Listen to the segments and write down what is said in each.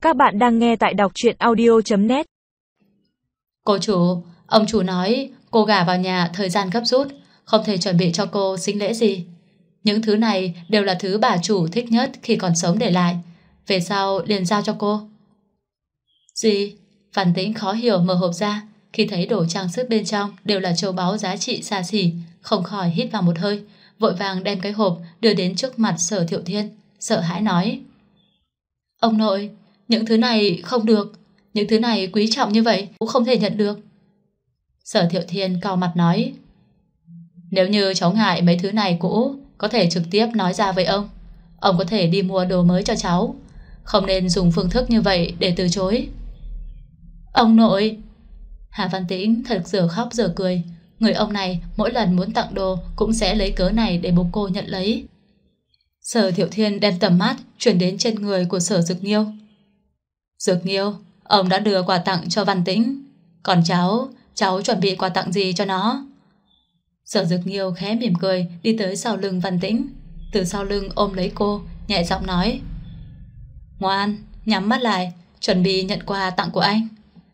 Các bạn đang nghe tại đọc truyện audio.net. Cô chủ, ông chủ nói cô gả vào nhà thời gian gấp rút, không thể chuẩn bị cho cô sính lễ gì. Những thứ này đều là thứ bà chủ thích nhất khi còn sống để lại, về sau liền giao cho cô. Gì? Văn Tĩnh khó hiểu mở hộp ra, khi thấy đồ trang sức bên trong đều là châu báu giá trị xa xỉ, không khỏi hít vào một hơi, vội vàng đem cái hộp đưa đến trước mặt Sở Thiệu Thiên, sợ hãi nói: Ông nội, những thứ này không được, những thứ này quý trọng như vậy cũng không thể nhận được. Sở Thiệu Thiên cau mặt nói: Nếu như cháu ngại mấy thứ này cũ, có thể trực tiếp nói ra với ông. Ông có thể đi mua đồ mới cho cháu, không nên dùng phương thức như vậy để từ chối. Ông nội! Hà Văn Tĩnh thật giờ khóc giờ cười. Người ông này mỗi lần muốn tặng đồ cũng sẽ lấy cớ này để bố cô nhận lấy. Sở Thiệu Thiên đem tầm mắt chuyển đến trên người của Sở Dực Nghiêu. Dực Nghiêu, ông đã đưa quà tặng cho Văn Tĩnh, còn cháu chuẩn bị quà tặng gì cho nó? Sở Dực Nghiêu khẽ mỉm cười đi tới sau lưng Văn Tĩnh, từ sau lưng ôm lấy cô, nhẹ giọng nói: Ngoan, nhắm mắt lại, chuẩn bị nhận quà tặng của anh.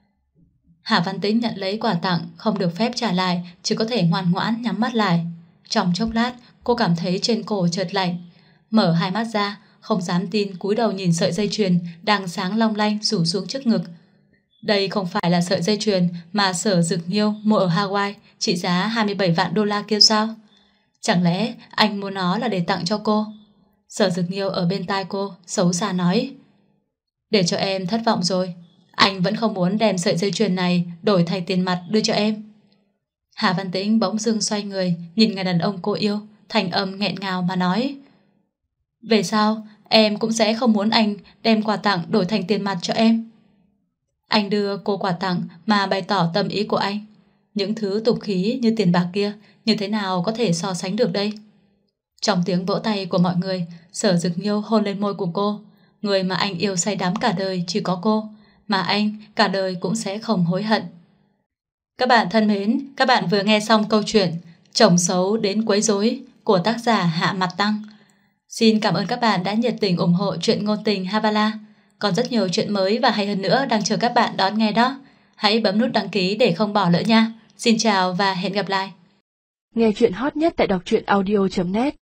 Hà Văn Tĩnh nhận lấy quà tặng, không được phép trả lại, chỉ có thể ngoan ngoãn nhắm mắt lại. Trong chốc lát, cô cảm thấy trên cổ chợt lạnh, mở hai mắt ra, không dám tin cúi đầu nhìn sợi dây chuyền đang sáng long lanh rủ xuống trước ngực. Đây không phải là sợi dây chuyền mà Sở Dực Nghiêu mua ở Hawaii, trị giá 27 vạn đô la kia sao? Chẳng lẽ anh mua nó là để tặng cho cô? Sở Dực Nghiêu ở bên tai cô xấu xa nói: Để cho em thất vọng rồi, anh vẫn không muốn đem sợi dây chuyền này đổi thành tiền mặt đưa cho em. Hà Văn Tĩnh bỗng dưng xoay người nhìn người đàn ông cô yêu, thành âm nghẹn ngào mà nói: Về sau em cũng sẽ không muốn anh đem quà tặng đổi thành tiền mặt cho em. Anh đưa cô quà tặng mà bày tỏ tâm ý của anh. Những thứ tục khí như tiền bạc kia như thế nào có thể so sánh được đây? Trong tiếng vỗ tay của mọi người, Sở Dực Nghiêu hôn lên môi của cô. Người mà anh yêu say đắm cả đời chỉ có cô, mà anh cả đời cũng sẽ không hối hận. Các bạn thân mến, các bạn vừa nghe xong câu chuyện Chồng xấu đến quấy rối của tác giả Hạ Mặt Tăng. Xin cảm ơn các bạn đã nhiệt tình ủng hộ truyện ngôn tình Havala. Còn rất nhiều chuyện mới và hay hơn nữa đang chờ các bạn đón nghe đó. Hãy bấm nút đăng ký để không bỏ lỡ nha. Xin chào và hẹn gặp lại. Nghe chuyện hot nhất tại đọc truyện audio.net.